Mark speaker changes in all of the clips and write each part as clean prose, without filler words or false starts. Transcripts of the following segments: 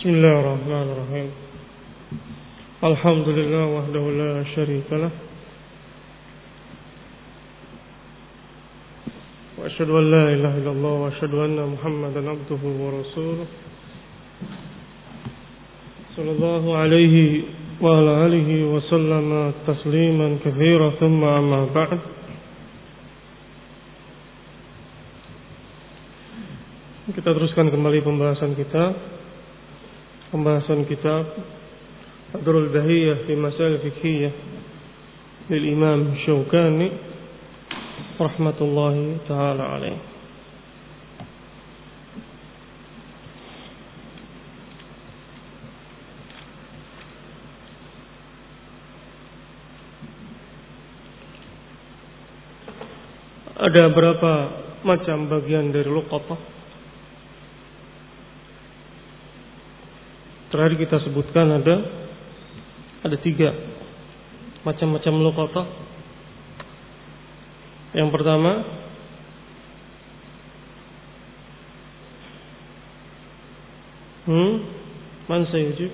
Speaker 1: Bismillahirrahmanirrahim. Alhamdulillah wahdahu la syarika lah. Wa asyhadu an la ilaha illallah wa asyhadu anna Muhammadan abduhu wa rasuluh. Sallallahu alaihi wa ala alihi wa sallama tasliman katsira thumma amma ba'd. Kita teruskan kembali pembahasan kitab Ad-Durrul Bahiyah fi Masail Fiqhiyah lil Imam Syaukani rahmatullahi taala alaih. Ada berapa macam bagian dari luqatah? Terakhir kita sebutkan ada 3 macam-macam luqatah. Yang pertama man sayujib?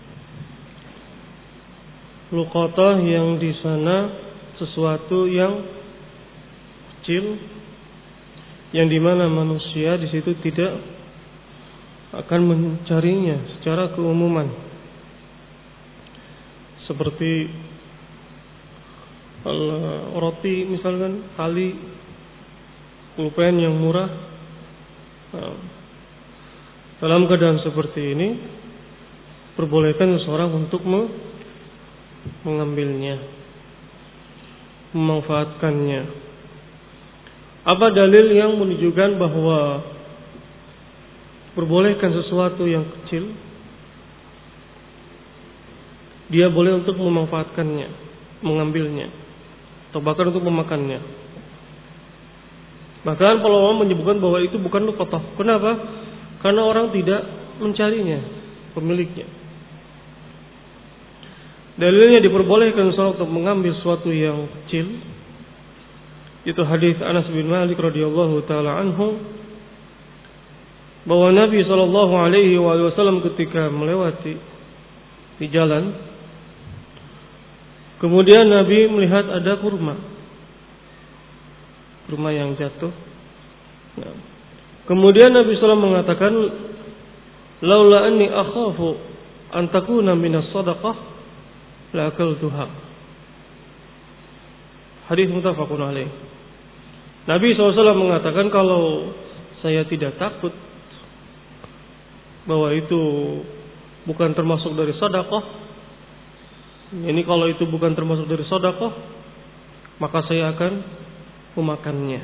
Speaker 1: Luqatah yang di sana sesuatu yang kecil, yang dimana manusia di situ tidak akan mencarinya secara keumuman, seperti roti misalkan, tali, pulpen yang murah. Dalam keadaan seperti ini perbolehkan seseorang untuk mengambilnya, memanfaatkannya. Apa dalil yang menunjukkan bahwa perbolehkan sesuatu yang kecil, dia boleh untuk memanfaatkannya, mengambilnya, atau bahkan untuk memakannya? Bahkan para ulama menyebutkan bahwa itu bukan luqatah. Kenapa? Karena orang tidak mencarinya, pemiliknya. Dalilnya diperbolehkan seorang untuk mengambil sesuatu yang kecil, itu hadis Anas bin Malik radhiyallahu taala anhu, bahwa Nabi sallallahu alaihi wasallam ketika melewati di jalan, kemudian Nabi melihat ada kurma yang jatuh. Kemudian Nabi sallallahu mengatakan, laula anni akhafu an takuna minas sadaqah la akaltuha. Hadis muttafaqun alaih. Nabi SAW mengatakan, kalau saya tidak takut bahwa itu bukan termasuk dari sedekah, ini kalau itu bukan termasuk dari sedekah, maka saya akan memakannya.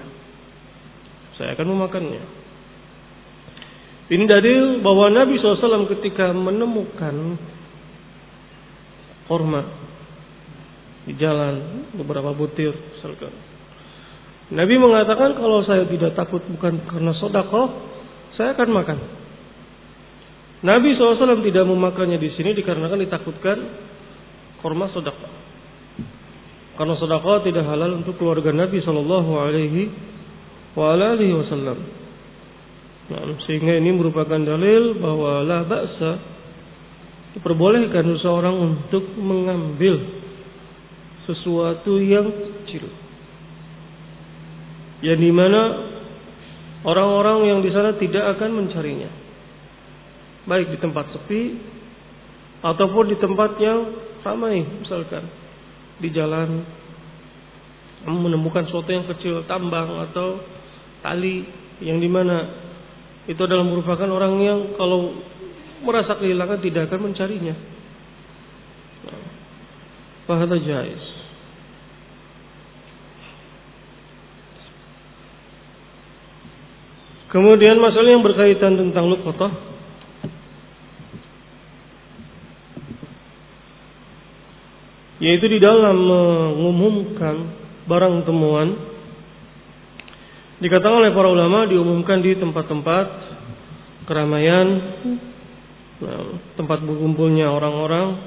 Speaker 1: Ini dalil bahwa Nabi SAW ketika menemukan kurma di jalan, beberapa butir misalkan, Nabi mengatakan, kalau saya tidak takut bukan karena sedekah, saya akan makan. Nabi SAW tidak memakannya di sini dikarenakan ditakutkan kurma sedekah. Karena sedekah tidak halal untuk keluarga Nabi SAW. Sehingga ini merupakan dalil bahwa la ba'sa, diperbolehkan seseorang untuk mengambil sesuatu yang kecil, yang dimana orang-orang yang di sana tidak akan mencarinya, baik di tempat sepi ataupun di tempat yang ramai. Misalkan di jalan menemukan sesuatu yang kecil, tambang atau tali, yang dimana itu adalah merupakan orang yang kalau merasa kehilangan tidak akan mencarinya. Fahadha jaiz. Kemudian masalah yang berkaitan tentang luqatah, yaitu di dalam mengumumkan barang temuan, dikatakan oleh para ulama diumumkan di tempat-tempat keramaian, tempat berkumpulnya orang-orang,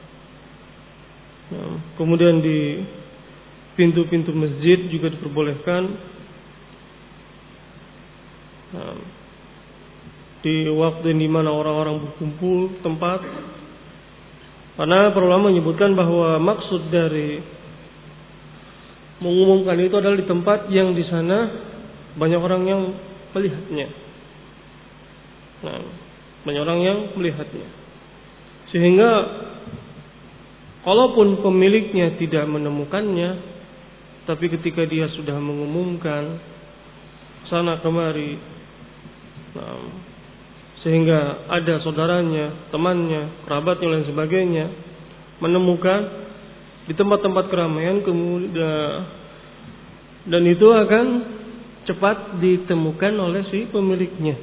Speaker 1: kemudian di pintu-pintu masjid juga diperbolehkan, di waktu di mana orang-orang berkumpul tempat. Karena para ulama menyebutkan bahwa maksud dari mengumumkan itu adalah di tempat yang di sana banyak orang yang melihatnya. Nah, banyak orang yang melihatnya. Sehingga kalaupun pemiliknya tidak menemukannya, tapi ketika dia sudah mengumumkan sana kemari, nah, sehingga ada saudaranya, temannya, kerabatnya dan sebagainya menemukan di tempat-tempat keramaian, kemudian dan itu akan cepat ditemukan oleh si pemiliknya.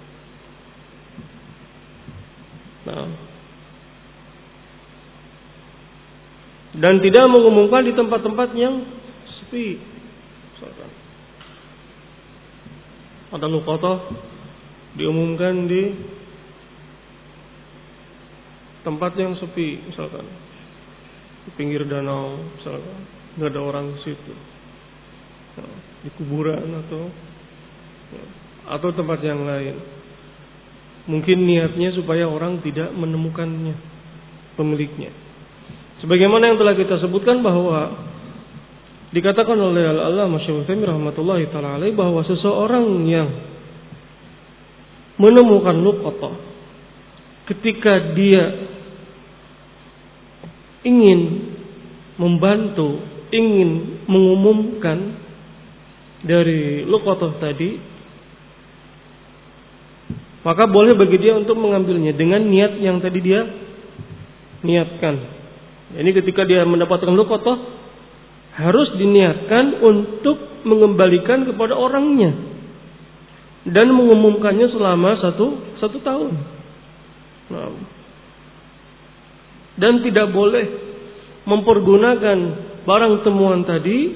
Speaker 1: Nah, dan tidak mengumumkan di tempat-tempat yang sepi. Misalkan ada luqatah diumumkan di tempat yang sepi, misalkan di pinggir danau, misalkan nggak ada orang di situ, nah, di kuburan atau tempat yang lain. Mungkin niatnya supaya orang tidak menemukannya, pemiliknya. Sebagaimana yang telah kita sebutkan bahwa dikatakan oleh Al-Allamah Syaikhul Utsaimin rahmatullahi taala alaihi bahwa seseorang yang menemukan luqatah ketika dia ingin membantu, ingin mengumumkan dari luqatah tadi, maka boleh bagi dia untuk mengambilnya dengan niat yang tadi dia niatkan. Ini ketika dia mendapatkan luqatah harus diniatkan untuk mengembalikan kepada orangnya dan mengumumkannya selama satu tahun. Nah, dan tidak boleh mempergunakan barang temuan tadi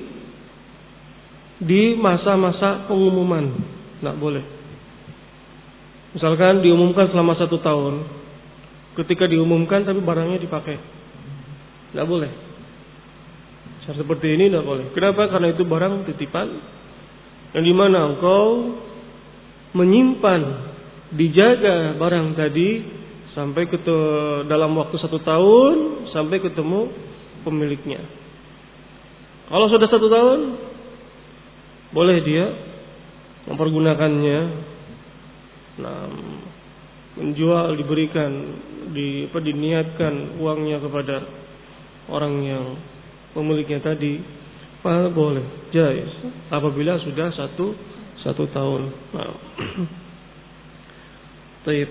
Speaker 1: di masa-masa pengumuman. Tidak boleh. Misalkan diumumkan selama 1 tahun, ketika diumumkan tapi barangnya dipakai, tidak boleh. Seperti ini tidak boleh. Kenapa? Karena itu barang titipan yang dimana engkau menyimpan, dijaga barang tadi sampai dalam waktu 1 tahun sampai ketemu pemiliknya. Kalau sudah 1 tahun, boleh dia mempergunakannya, nah, menjual, diberikan, diniatkan uangnya kepada orang yang pemiliknya tadi, boleh, jais apabila sudah satu tahun. Nah, taib.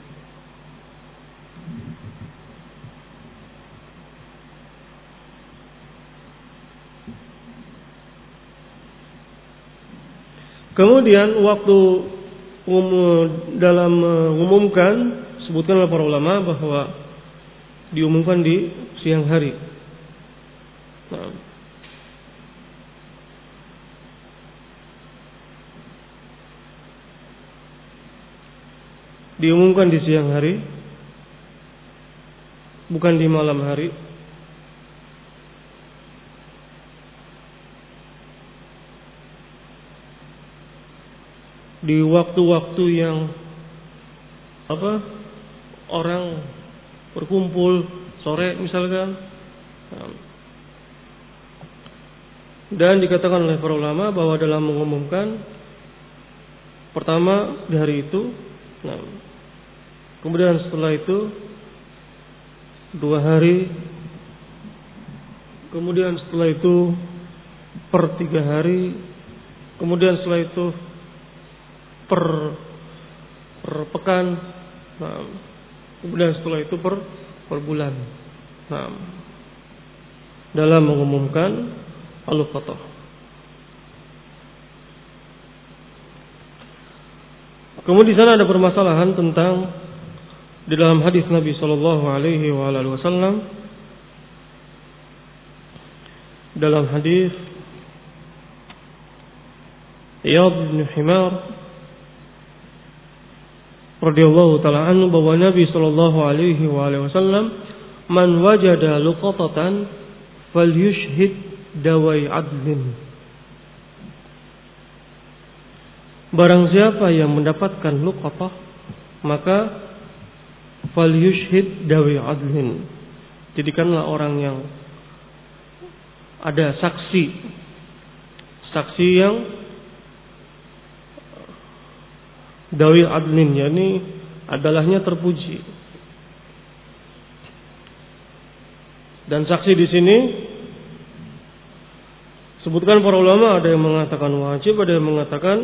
Speaker 1: Kemudian waktu dalam mengumumkan, sebutkan oleh para ulama bahwa diumumkan di siang hari. Nah, diumumkan di siang hari, bukan di malam hari. Di waktu-waktu yang orang berkumpul sore misalkan. Dan dikatakan oleh para ulama bahwa dalam mengumumkan pertama di hari itu, nah, kemudian setelah itu 2 hari, kemudian setelah itu per 3 hari, kemudian setelah itu per pekan, nah, kemudian setelah itu per bulan. Nah, dalam mengumumkan al-luqatah. Kemudian di sana ada permasalahan tentang di dalam hadis Nabi sallallahu alaihi wasallam, dalam hadis Iyad bin Himar radhiyallahu ta'ala anhu bahwa Nabi sallallahu alaihi wasallam, man wajada luqatatan falyushhid dawai adlin. Barang siapa yang mendapatkan luqatah, maka falyushhid dawi adlin, jadikanlah orang yang ada saksi yang dawi adlin, yakni adalahnya terpuji. Dan saksi di sini sebutkan para ulama, ada yang mengatakan wajib, ada yang mengatakan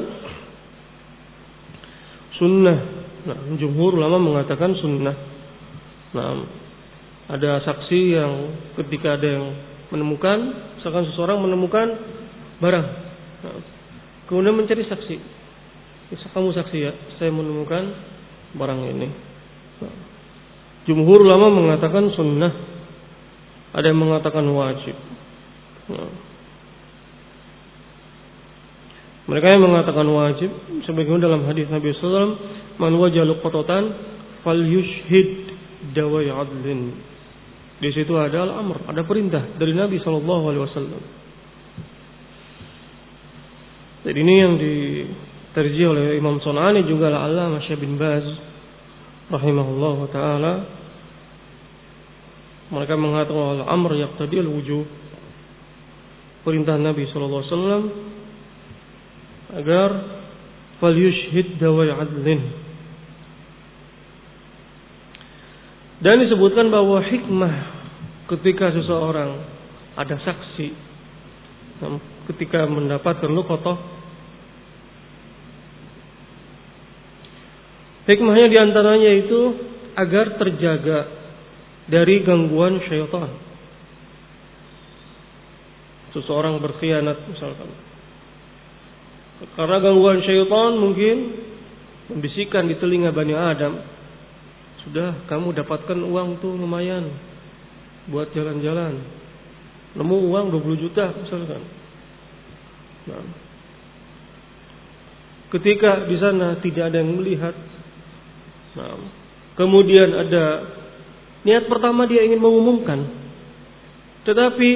Speaker 1: sunnah. Nah, jumhur ulama mengatakan sunnah. Nah, ada saksi yang ketika ada yang menemukan, misalkan seseorang menemukan barang, nah, kemudian mencari saksi. Kamu saksi ya, saya menemukan barang ini. Nah, jumhur ulama mengatakan sunnah, ada yang mengatakan wajib. Nah, mereka yang mengatakan wajib, sebagaimana dalam hadis Nabi sallallahu alaihi wasallam, man wajala qatatan falyushhid dawi adlin. Di situ ada al-amr, ada perintah dari Nabi sallallahu alaihi wasallam. Jadi ini yang diterjih oleh Imam Sunani juga al-Allamah Syekh bin Baz rahimahullahu taala. Mereka mengatakan al-amr yaqtadi al-wujub. Perintah Nabi sallallahu alaihi wasallam agar falyushhid dawi adlin. Dan disebutkan bahwa hikmah ketika seseorang ada saksi ketika mendapatkan luqatah, hikmahnya diantaranya itu agar terjaga dari gangguan syaitan. Seseorang berkhianat misalkan, karena gangguan syaitan mungkin membisikkan di telinga Bani Adam, sudah kamu dapatkan uang tuh lumayan buat jalan-jalan, nemu uang 20 juta misalkan. Nah, ketika di sana tidak ada yang melihat, nah, kemudian ada niat pertama dia ingin mengumumkan, tetapi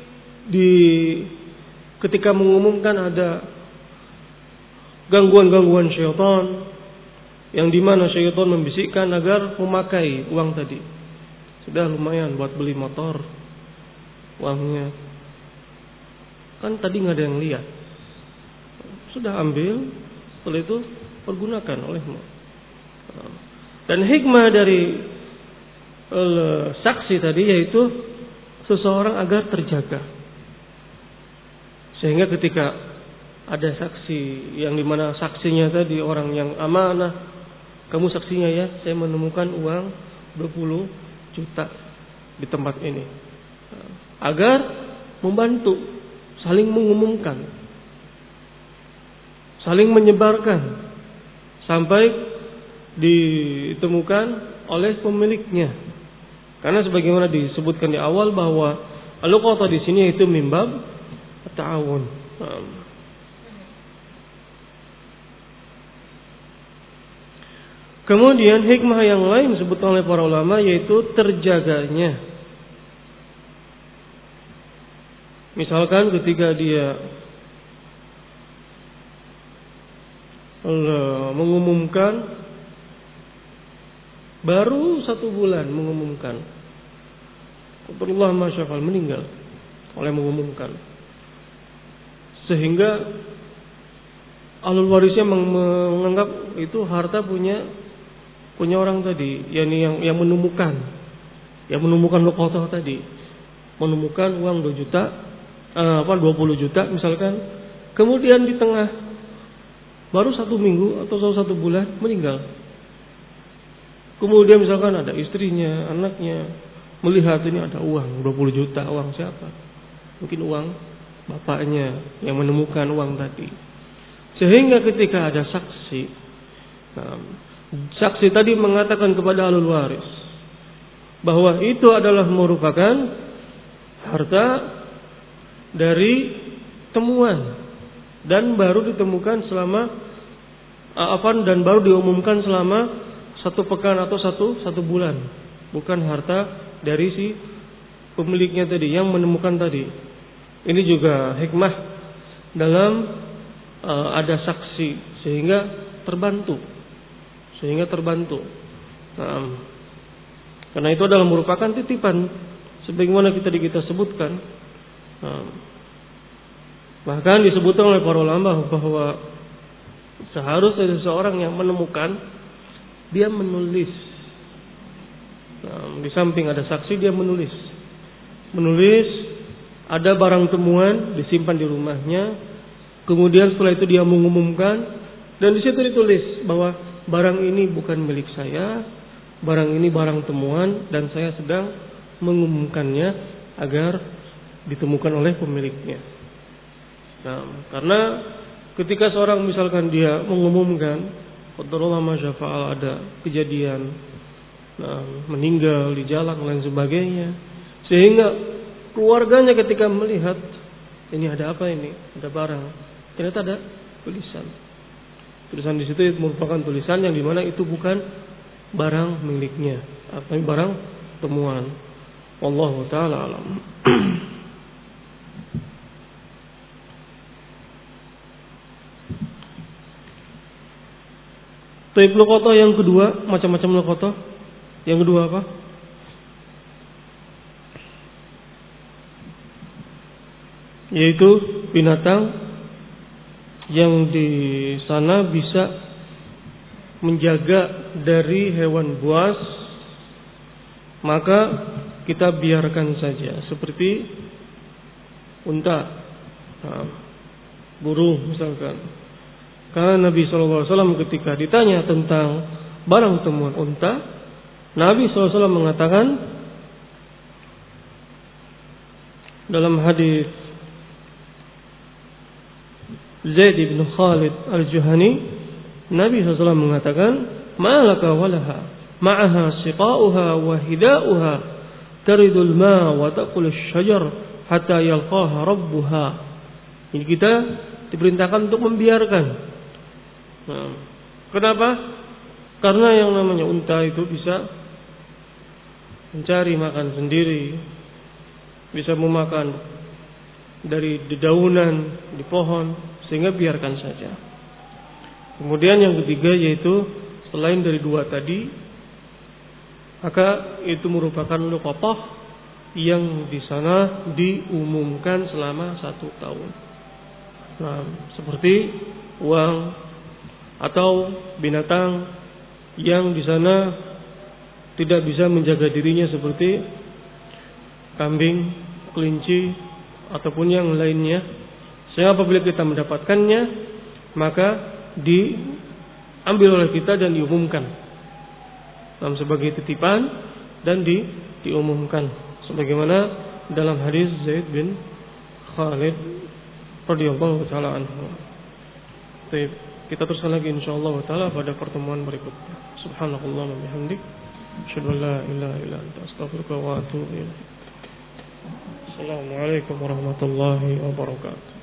Speaker 1: ketika mengumumkan ada gangguan-gangguan syaitan, yang dimana syaitan membisikkan agar memakai uang tadi. Sudah lumayan buat beli motor, uangnya kan tadi nggak ada yang lihat, sudah ambil, setelah itu pergunakan olehmu. Dan hikmah dari saksi tadi yaitu seseorang agar terjaga, sehingga ketika ada saksi yang dimana saksinya tadi orang yang amanah, kamu saksinya ya, saya menemukan uang 20 juta di tempat ini, agar membantu saling mengumumkan, saling menyebarkan sampai ditemukan oleh pemiliknya. Karena sebagaimana disebutkan di awal bahwa al-luqatah di sini itu mimbab ta'awun. Kemudian hikmah yang lain disebutkan oleh para ulama yaitu terjaganya. Misalkan ketika dia mengumumkan, baru 1 bulan mengumumkan, Allah masyafal meninggal oleh mengumumkan, sehingga ahlul warisnya menganggap itu harta punya orang tadi, yakni yang menemukan luqatah tadi, menemukan uang 20 juta misalkan, kemudian di tengah baru 1 minggu atau 1 bulan meninggal. Kemudian misalkan ada istrinya, anaknya melihat ini ada uang 20 juta, uang siapa? Mungkin uang bapaknya yang menemukan uang tadi. Sehingga ketika ada saksi, saksi tadi mengatakan kepada ahlul waris bahwa itu adalah merupakan harta dari temuan dan baru ditemukan dan baru diumumkan selama 1 pekan atau satu bulan, bukan harta dari si pemiliknya tadi yang menemukan tadi. Ini juga hikmah dalam ada saksi, sehingga terbantu sehingga terbantu. Nah, karena itu adalah merupakan titipan sebagaimana kita sebutkan. Nah, bahkan disebutkan oleh para ulama bahwa seharusnya seseorang yang menemukan dia menulis. Nah, di samping ada saksi dia menulis ada barang temuan disimpan di rumahnya. Kemudian setelah itu dia mengumumkan dan di situ ditulis bahwa barang ini bukan milik saya, barang ini barang temuan dan saya sedang mengumumkannya agar ditemukan oleh pemiliknya. Nah, karena ketika seorang misalkan dia mengumumkan, qadarullah ma syafa'al, ada kejadian meninggal di jalan dan lain sebagainya, sehingga keluarganya ketika melihat ini ada apa ini, ada barang, ternyata ada tulisan di situ merupakan tulisan yang dimana itu bukan barang miliknya, tapi barang temuan. Wallahu ta'ala alam. Taib luqata yang kedua, macam-macam luqata. Yang kedua apa? Yaitu binatang yang di sana bisa menjaga dari hewan buas, maka kita biarkan saja, seperti unta, burung misalkan. Karena Nabi SAW ketika ditanya tentang barang temuan unta, Nabi SAW mengatakan dalam hadis Zaid bin Khalid al-Juhani, Nabi SAW mengatakan, "Malaka walaha, ma'aha siqa'uha wa hida'uha, taridul ma wa taqul asy-syajar hatta yalqaha rabbuha." Ini kita diperintahkan untuk membiarkan. Nah, kenapa? Karena yang namanya unta itu bisa mencari makan sendiri, bisa memakan dari dedaunan di pohon, sehingga biarkan saja. Kemudian yang ketiga yaitu selain dari dua tadi, maka itu merupakan luqatah yang di sana diumumkan selama 1 tahun. Nah, seperti uang atau binatang yang di sana tidak bisa menjaga dirinya seperti kambing, kelinci ataupun yang lainnya. Sehingga apabila kita mendapatkannya, maka diambil oleh kita dan diumumkan sebagai titipan dan diumumkan sebagaimana dalam hadis Zaid bin Khalid radhiyallahu taala anhu. Baik, kita teruskan lagi insyaallah taala pada pertemuan berikutnya. Subhanallah wa bihamdik, asyhadu an la ilaha illa anta, astaghfiruka wa atubu ilaik. Assalamualaikum warahmatullahi wabarakatuh.